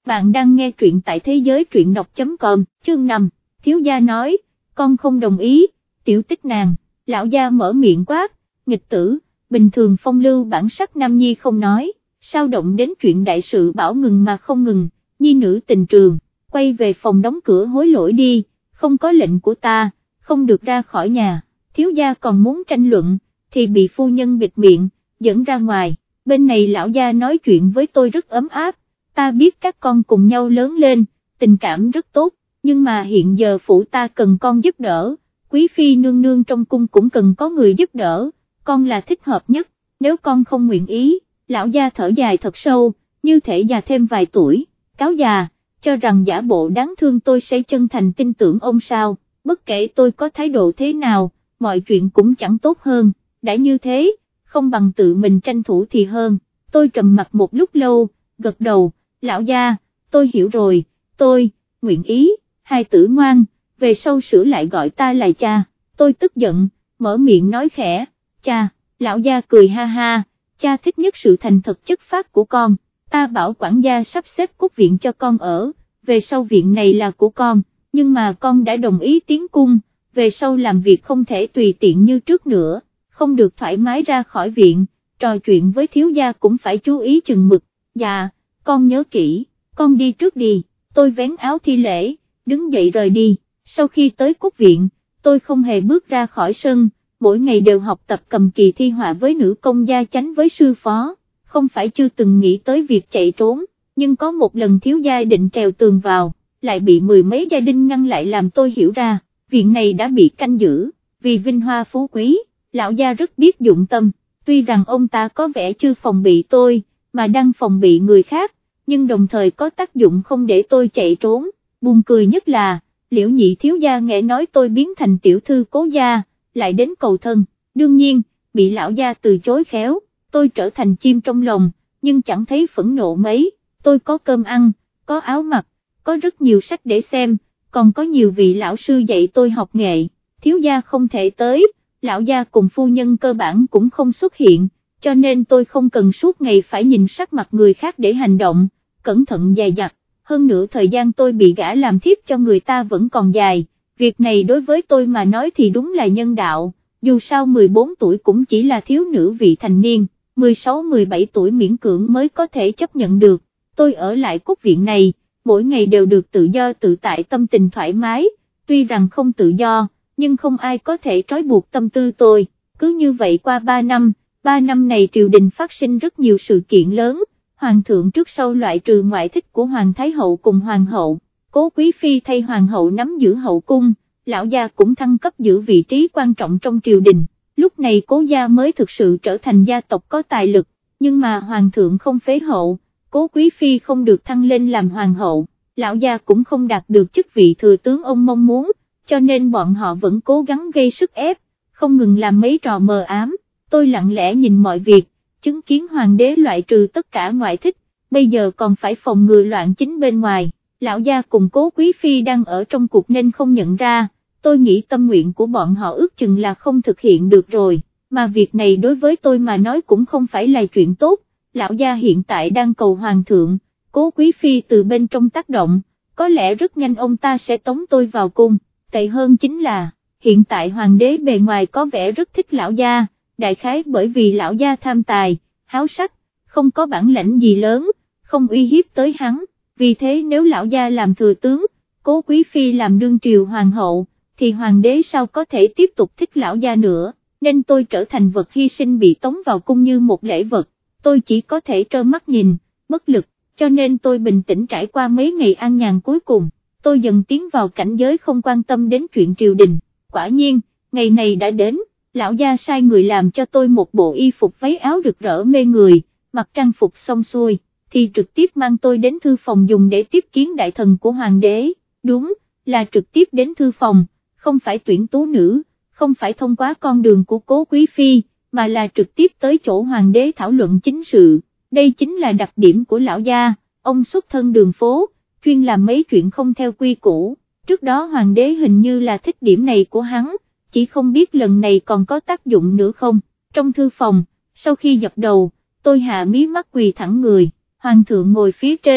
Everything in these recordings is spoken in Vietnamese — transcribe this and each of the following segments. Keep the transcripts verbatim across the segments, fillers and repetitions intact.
bạn đang nghe truyện tại thế giới truyện đọc chấm com, chương năm, thiếu gia nói, con không đồng ý, tiểu tích nàng, lão gia mở miệng quát, nghịch tử, bình thường phong lưu bản sắc nam nhi không nói, sao động đến chuyện đại sự bảo ngừng mà không ngừng, nhi nữ tình trường, quay về phòng đóng cửa hối lỗi đi, không có lệnh của ta, không được ra khỏi nhà, thiếu gia còn muốn tranh luận, thì bị phu nhân bịt miệng, dẫn ra ngoài, bên này lão gia nói chuyện với tôi rất ấm áp, ta biết các con cùng nhau lớn lên, tình cảm rất tốt, nhưng mà hiện giờ phụ ta cần con giúp đỡ, quý phi nương nương trong cung cũng cần có người giúp đỡ, con là thích hợp nhất, nếu con không nguyện ý, lão gia thở dài thật sâu, như thể già thêm vài tuổi, cáo già, cho rằng giả bộ đáng thương tôi sẽ chân thành tin tưởng ông sao, bất kể tôi có thái độ thế nào, mọi chuyện cũng chẳng tốt hơn, đã như thế, không bằng tự mình tranh thủ thì hơn, tôi trầm mặt một lúc lâu, gật đầu, lão gia, tôi hiểu rồi, tôi, nguyện ý, hai tử ngoan, về sau sửa lại gọi ta là cha, tôi tức giận, mở miệng nói khẽ, cha, lão gia cười ha ha, cha thích nhất sự thành thật chất phác của con, ta bảo quản gia sắp xếp cốt viện cho con ở, về sau viện này là của con, nhưng mà con đã đồng ý tiến cung, về sau làm việc không thể tùy tiện như trước nữa, không được thoải mái ra khỏi viện, trò chuyện với thiếu gia cũng phải chú ý chừng mực, dạ, con nhớ kỹ, con đi trước đi, tôi vén áo thi lễ, đứng dậy rời đi, sau khi tới cốt viện, tôi không hề bước ra khỏi sân, mỗi ngày đều học tập cầm kỳ thi họa với nữ công gia chánh với sư phó, không phải chưa từng nghĩ tới việc chạy trốn, nhưng có một lần thiếu gia định trèo tường vào, lại bị mười mấy gia đình ngăn lại làm tôi hiểu ra, viện này đã bị canh giữ, vì vinh hoa phú quý, lão gia rất biết dụng tâm, tuy rằng ông ta có vẻ chưa phòng bị tôi, mà đang phòng bị người khác, nhưng đồng thời có tác dụng không để tôi chạy trốn, buồn cười nhất là, Liễu nhị thiếu gia nghe nói tôi biến thành tiểu thư cố gia, lại đến cầu thân, đương nhiên, bị lão gia từ chối khéo, tôi trở thành chim trong lòng, nhưng chẳng thấy phẫn nộ mấy, tôi có cơm ăn, có áo mặc, có rất nhiều sách để xem, còn có nhiều vị lão sư dạy tôi học nghệ, thiếu gia không thể tới, lão gia cùng phu nhân cơ bản cũng không xuất hiện, cho nên tôi không cần suốt ngày phải nhìn sắc mặt người khác để hành động, cẩn thận dè dặt, hơn nữa thời gian tôi bị gả làm thiếp cho người ta vẫn còn dài, việc này đối với tôi mà nói thì đúng là nhân đạo, dù sao mười bốn tuổi cũng chỉ là thiếu nữ vị thành niên, mười sáu mười bảy tuổi miễn cưỡng mới có thể chấp nhận được, tôi ở lại cốt viện này, mỗi ngày đều được tự do tự tại tâm tình thoải mái, tuy rằng không tự do, nhưng không ai có thể trói buộc tâm tư tôi, cứ như vậy qua ba năm, ba năm này triều đình phát sinh rất nhiều sự kiện lớn, hoàng thượng trước sau loại trừ ngoại thích của hoàng thái hậu cùng hoàng hậu, cố quý phi thay hoàng hậu nắm giữ hậu cung, lão gia cũng thăng cấp giữ vị trí quan trọng trong triều đình, lúc này cố gia mới thực sự trở thành gia tộc có tài lực, nhưng mà hoàng thượng không phế hậu, cố quý phi không được thăng lên làm hoàng hậu, lão gia cũng không đạt được chức vị thừa tướng ông mong muốn, cho nên bọn họ vẫn cố gắng gây sức ép, không ngừng làm mấy trò mờ ám, tôi lặng lẽ nhìn mọi việc, chứng kiến hoàng đế loại trừ tất cả ngoại thích, bây giờ còn phải phòng ngừa loạn chính bên ngoài, lão gia cùng cố quý phi đang ở trong cuộc nên không nhận ra, tôi nghĩ tâm nguyện của bọn họ ước chừng là không thực hiện được rồi, mà việc này đối với tôi mà nói cũng không phải là chuyện tốt, lão gia hiện tại đang cầu hoàng thượng, cố quý phi từ bên trong tác động, có lẽ rất nhanh ông ta sẽ tống tôi vào cung, tệ hơn chính là, hiện tại hoàng đế bề ngoài có vẻ rất thích lão gia, đại khái bởi vì lão gia tham tài, háo sắc, không có bản lãnh gì lớn, không uy hiếp tới hắn, vì thế nếu lão gia làm thừa tướng, cố quý phi làm đương triều hoàng hậu, thì hoàng đế sao có thể tiếp tục thích lão gia nữa, nên tôi trở thành vật hy sinh bị tống vào cung như một lễ vật, tôi chỉ có thể trơ mắt nhìn, bất lực, cho nên tôi bình tĩnh trải qua mấy ngày an nhàn cuối cùng, tôi dần tiến vào cảnh giới không quan tâm đến chuyện triều đình, quả nhiên, ngày này đã đến. Lão gia sai người làm cho tôi một bộ y phục váy áo rực rỡ mê người, mặc trang phục xong xuôi, thì trực tiếp mang tôi đến thư phòng dùng để tiếp kiến đại thần của hoàng đế, đúng, là trực tiếp đến thư phòng, không phải tuyển tú nữ, không phải thông qua con đường của cố quý phi, mà là trực tiếp tới chỗ hoàng đế thảo luận chính sự, đây chính là đặc điểm của lão gia, ông xuất thân đường phố, chuyên làm mấy chuyện không theo quy củ, trước đó hoàng đế hình như là thích điểm này của hắn, chỉ không biết lần này còn có tác dụng nữa không, trong thư phòng, sau khi dập đầu, tôi hạ mí mắt quỳ thẳng người, hoàng thượng ngồi phía trên,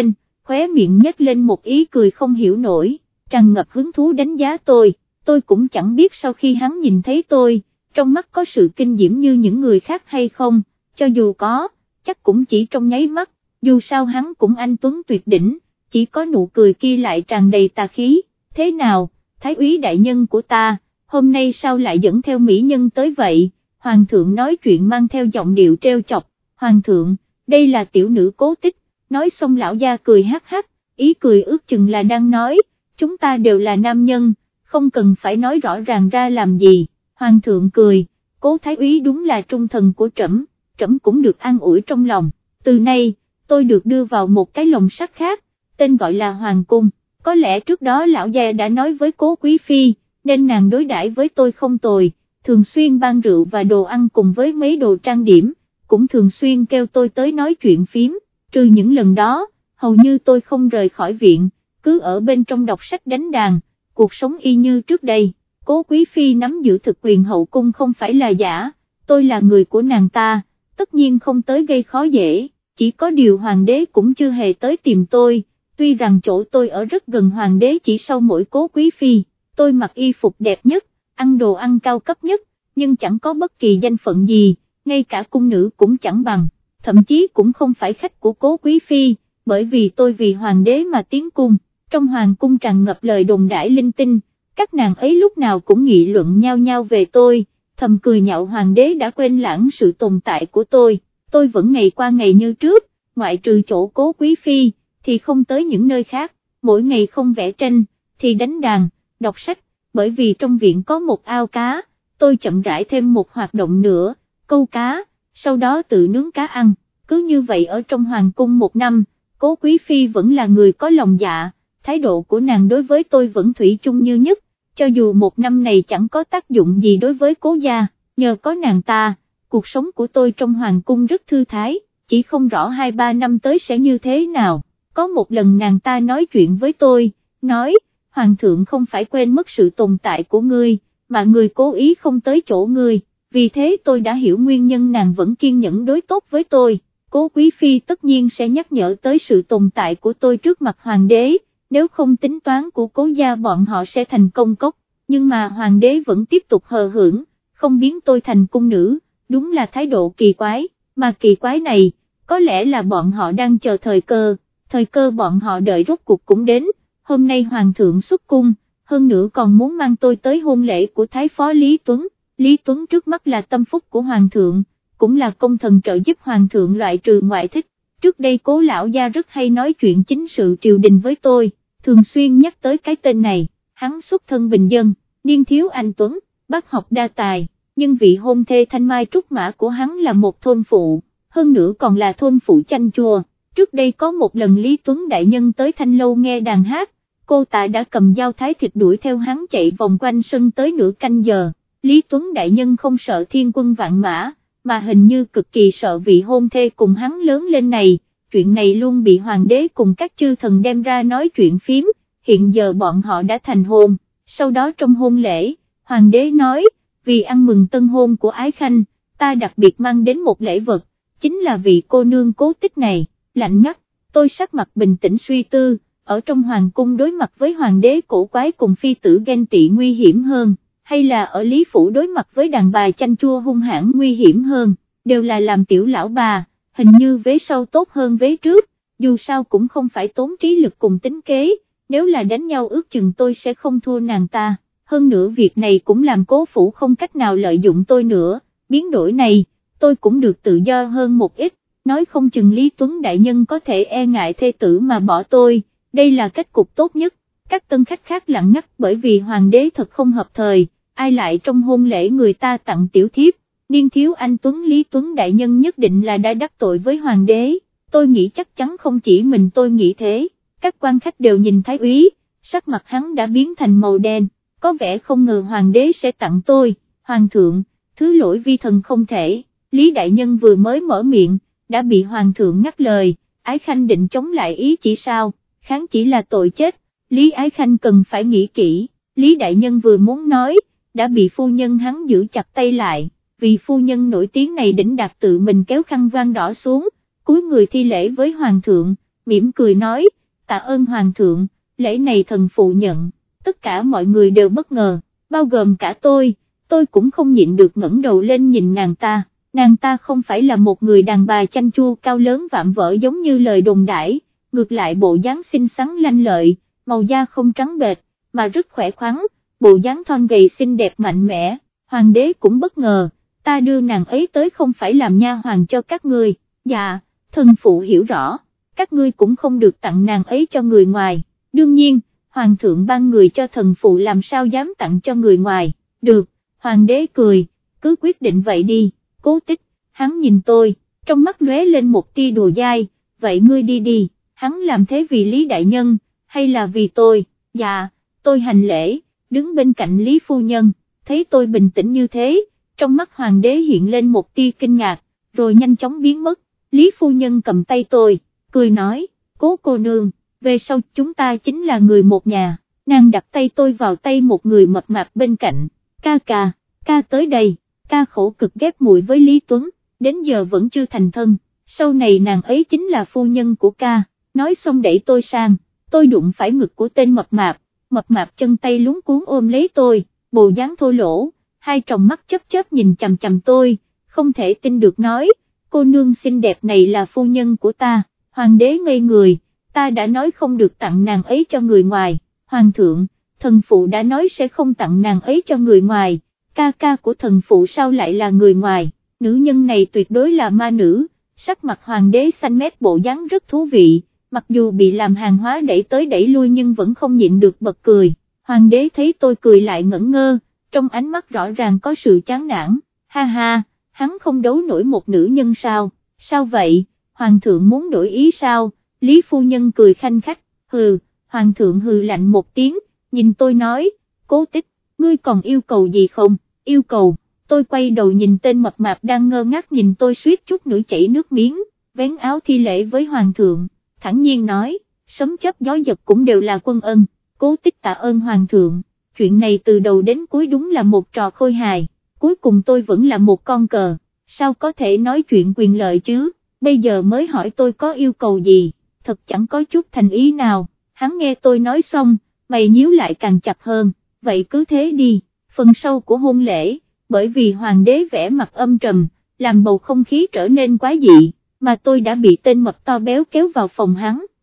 khóe miệng nhếch lên một ý cười không hiểu nổi, tràn ngập hứng thú đánh giá tôi, tôi cũng chẳng biết sau khi hắn nhìn thấy tôi, trong mắt có sự kinh diễm như những người khác hay không, cho dù có, chắc cũng chỉ trong nháy mắt, dù sao hắn cũng anh tuấn tuyệt đỉnh, chỉ có nụ cười kia lại tràn đầy tà khí, thế nào, thái úy đại nhân của ta, hôm nay sao lại dẫn theo mỹ nhân tới vậy, hoàng thượng nói chuyện mang theo giọng điệu trêu chọc, hoàng thượng, đây là tiểu nữ Cố Tích, nói xong lão gia cười hắc hắc, ý cười ước chừng là đang nói, chúng ta đều là nam nhân, không cần phải nói rõ ràng ra làm gì, hoàng thượng cười, Cố thái úy đúng là trung thần của trẫm, trẫm cũng được an ủi trong lòng, từ nay, tôi được đưa vào một cái lồng sắt khác, tên gọi là hoàng cung, có lẽ trước đó lão gia đã nói với Cố quý phi, nên nàng đối đãi với tôi không tồi, thường xuyên ban rượu và đồ ăn cùng với mấy đồ trang điểm, cũng thường xuyên kêu tôi tới nói chuyện phím, trừ những lần đó, hầu như tôi không rời khỏi viện, cứ ở bên trong đọc sách đánh đàn, cuộc sống y như trước đây, Cố quý phi nắm giữ thực quyền hậu cung không phải là giả, tôi là người của nàng ta, tất nhiên không tới gây khó dễ, chỉ có điều hoàng đế cũng chưa hề tới tìm tôi, tuy rằng chỗ tôi ở rất gần hoàng đế chỉ sau mỗi Cố quý phi, tôi mặc y phục đẹp nhất, ăn đồ ăn cao cấp nhất, nhưng chẳng có bất kỳ danh phận gì, ngay cả cung nữ cũng chẳng bằng, thậm chí cũng không phải khách của Cố quý phi, bởi vì tôi vì hoàng đế mà tiến cung, trong hoàng cung tràn ngập lời đồn đãi linh tinh, các nàng ấy lúc nào cũng nghị luận nhau nhau về tôi, thầm cười nhạo hoàng đế đã quên lãng sự tồn tại của tôi, tôi vẫn ngày qua ngày như trước, ngoại trừ chỗ Cố quý phi, thì không tới những nơi khác, mỗi ngày không vẽ tranh, thì đánh đàn, đọc sách, bởi vì trong viện có một ao cá, tôi chậm rãi thêm một hoạt động nữa, câu cá, sau đó tự nướng cá ăn, cứ như vậy ở trong hoàng cung một năm, Cố quý phi vẫn là người có lòng dạ, thái độ của nàng đối với tôi vẫn thủy chung như nhất, cho dù một năm này chẳng có tác dụng gì đối với Cố gia, nhờ có nàng ta, cuộc sống của tôi trong hoàng cung rất thư thái, chỉ không rõ hai ba năm tới sẽ như thế nào, có một lần nàng ta nói chuyện với tôi, nói, hoàng thượng không phải quên mất sự tồn tại của ngươi, mà người cố ý không tới chỗ ngươi, vì thế tôi đã hiểu nguyên nhân nàng vẫn kiên nhẫn đối tốt với tôi, Cố quý phi tất nhiên sẽ nhắc nhở tới sự tồn tại của tôi trước mặt hoàng đế, nếu không tính toán của Cố gia bọn họ sẽ thành công cốc, nhưng mà hoàng đế vẫn tiếp tục hờ hững, không biến tôi thành cung nữ, đúng là thái độ kỳ quái, mà kỳ quái này, có lẽ là bọn họ đang chờ thời cơ, thời cơ bọn họ đợi rốt cuộc cũng đến, hôm nay hoàng thượng xuất cung, hơn nữa còn muốn mang tôi tới hôn lễ của thái phó Lý Tuấn, Lý Tuấn trước mắt là tâm phúc của hoàng thượng, cũng là công thần trợ giúp hoàng thượng loại trừ ngoại thích, trước đây Cố lão gia rất hay nói chuyện chính sự triều đình với tôi, thường xuyên nhắc tới cái tên này, hắn xuất thân bình dân, niên thiếu anh Tuấn, bác học đa tài, nhưng vị hôn thê thanh mai trúc mã của hắn là một thôn phụ, hơn nữa còn là thôn phụ chanh chua, trước đây có một lần Lý Tuấn đại nhân tới Thanh Lâu nghe đàn hát, cô ta đã cầm dao thái thịt đuổi theo hắn chạy vòng quanh sân tới nửa canh giờ, Lý Tuấn đại nhân không sợ thiên quân vạn mã, mà hình như cực kỳ sợ vị hôn thê cùng hắn lớn lên này, chuyện này luôn bị hoàng đế cùng các chư thần đem ra nói chuyện phím, hiện giờ bọn họ đã thành hôn, sau đó trong hôn lễ, hoàng đế nói, vì ăn mừng tân hôn của Ái Khanh, ta đặc biệt mang đến một lễ vật, chính là vị cô nương Cố Tích này, lạnh ngắt, tôi sắc mặt bình tĩnh suy tư, ở trong hoàng cung đối mặt với hoàng đế cổ quái cùng phi tử ghen tị nguy hiểm hơn, hay là ở Lý Phủ đối mặt với đàn bà chanh chua hung hãn nguy hiểm hơn, đều là làm tiểu lão bà, hình như vế sau tốt hơn vế trước, dù sao cũng không phải tốn trí lực cùng tính kế, nếu là đánh nhau ước chừng tôi sẽ không thua nàng ta, hơn nữa việc này cũng làm Cố Phủ không cách nào lợi dụng tôi nữa, biến đổi này, tôi cũng được tự do hơn một ít, nói không chừng Lý Tuấn đại nhân có thể e ngại thê tử mà bỏ tôi, đây là kết cục tốt nhất, các tân khách khác lặng ngắt bởi vì hoàng đế thật không hợp thời, ai lại trong hôn lễ người ta tặng tiểu thiếp, niên thiếu anh Tuấn Lý Tuấn đại nhân nhất định là đã đắc tội với hoàng đế, tôi nghĩ chắc chắn không chỉ mình tôi nghĩ thế, các quan khách đều nhìn thái úy, sắc mặt hắn đã biến thành màu đen, có vẻ không ngờ hoàng đế sẽ tặng tôi, hoàng thượng, thứ lỗi vi thần không thể, Lý đại nhân vừa mới mở miệng, đã bị hoàng thượng ngắt lời, Ái Khanh định chống lại ý chỉ sao, kháng chỉ là tội chết, Lý Ái Khanh cần phải nghĩ kỹ, Lý đại nhân vừa muốn nói, đã bị phu nhân hắn giữ chặt tay lại, vì phu nhân nổi tiếng này đỉnh đạt tự mình kéo khăn voan đỏ xuống, cúi người thi lễ với hoàng thượng, mỉm cười nói, tạ ơn hoàng thượng, lễ này thần phụ nhận. Tất cả mọi người đều bất ngờ, bao gồm cả tôi, tôi cũng không nhịn được ngẩng đầu lên nhìn nàng ta, nàng ta không phải là một người đàn bà chanh chua cao lớn vạm vỡ giống như lời đồn đãi, ngược lại bộ dáng xinh xắn lanh lợi, màu da không trắng bệch, mà rất khỏe khoắn, bộ dáng thon gầy xinh đẹp mạnh mẽ. Hoàng đế cũng bất ngờ, ta đưa nàng ấy tới không phải làm nha hoàn cho các ngươi. Dạ, thần phụ hiểu rõ, các ngươi cũng không được tặng nàng ấy cho người ngoài, đương nhiên, hoàng thượng ban người cho thần phụ làm sao dám tặng cho người ngoài. Được, hoàng đế cười, cứ quyết định vậy đi. Cố Tích, hắn nhìn tôi, trong mắt lóe lên một tia đùa dai, vậy ngươi đi đi, hắn làm thế vì Lý Đại Nhân, hay là vì tôi? Dạ, tôi hành lễ, đứng bên cạnh Lý Phu Nhân, thấy tôi bình tĩnh như thế, trong mắt hoàng đế hiện lên một tia kinh ngạc, rồi nhanh chóng biến mất. Lý Phu Nhân cầm tay tôi, cười nói, Cố cô nương, về sau chúng ta chính là người một nhà. Nàng đặt tay tôi vào tay một người mập mạp bên cạnh, ca ca, ca tới đây, ca khổ cực ghép muội với Lý Tuấn, đến giờ vẫn chưa thành thân, sau này nàng ấy chính là phu nhân của ca. Nói xong đẩy tôi sang, tôi đụng phải ngực của tên mập mạp, mập mạp chân tay luống cuốn ôm lấy tôi, bộ dáng thô lỗ, hai tròng mắt chớp chớp nhìn chằm chằm tôi, không thể tin được nói, cô nương xinh đẹp này là phu nhân của ta. Hoàng đế ngây người, ta đã nói không được tặng nàng ấy cho người ngoài. Hoàng thượng, thần phụ đã nói sẽ không tặng nàng ấy cho người ngoài, ca ca của thần phụ sao lại là người ngoài, nữ nhân này tuyệt đối là ma nữ. Sắc mặt hoàng đế xanh mét, bộ dáng rất thú vị, mặc dù bị làm hàng hóa đẩy tới đẩy lui nhưng vẫn không nhịn được bật cười. Hoàng đế thấy tôi cười lại ngẩn ngơ, trong ánh mắt rõ ràng có sự chán nản, ha ha, hắn không đấu nổi một nữ nhân sao, sao vậy, hoàng thượng muốn đổi ý sao? Lý Phu Nhân cười khanh khách, hừ. Hoàng thượng hừ lạnh một tiếng, nhìn tôi nói, Cố Tích, ngươi còn yêu cầu gì không? Yêu cầu? Tôi quay đầu nhìn tên mập mạp đang ngơ ngác nhìn tôi suýt chút nữa chảy nước miếng, vén áo thi lễ với hoàng thượng, thẳng nhiên nói, sấm chớp gió giật cũng đều là quân ân. Cố Tích tạ ơn hoàng thượng, chuyện này từ đầu đến cuối đúng là một trò khôi hài, cuối cùng tôi vẫn là một con cờ, sao có thể nói chuyện quyền lợi chứ, bây giờ mới hỏi tôi có yêu cầu gì, thật chẳng có chút thành ý nào. Hắn nghe tôi nói xong, mày nhíu lại càng chặt hơn, vậy cứ thế đi. Phần sau của hôn lễ, bởi vì hoàng đế vẻ mặt âm trầm, làm bầu không khí trở nên quá dị, mà tôi đã bị tên mập to béo kéo vào phòng hắn,